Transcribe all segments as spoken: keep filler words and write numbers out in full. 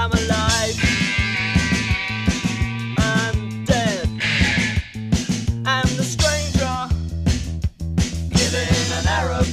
I'm alive. I'm dead. I'm the stranger living in an Arab.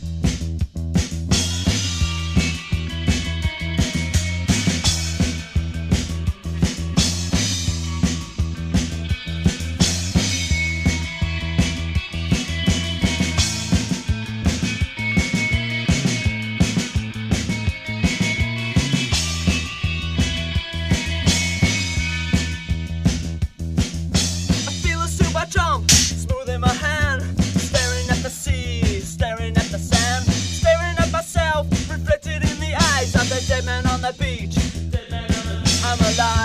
Jump, smooth in my hand, staring at the sea, staring at the sand, staring at myself, reflected in the eyes of the dead man on the beach. I'm alive.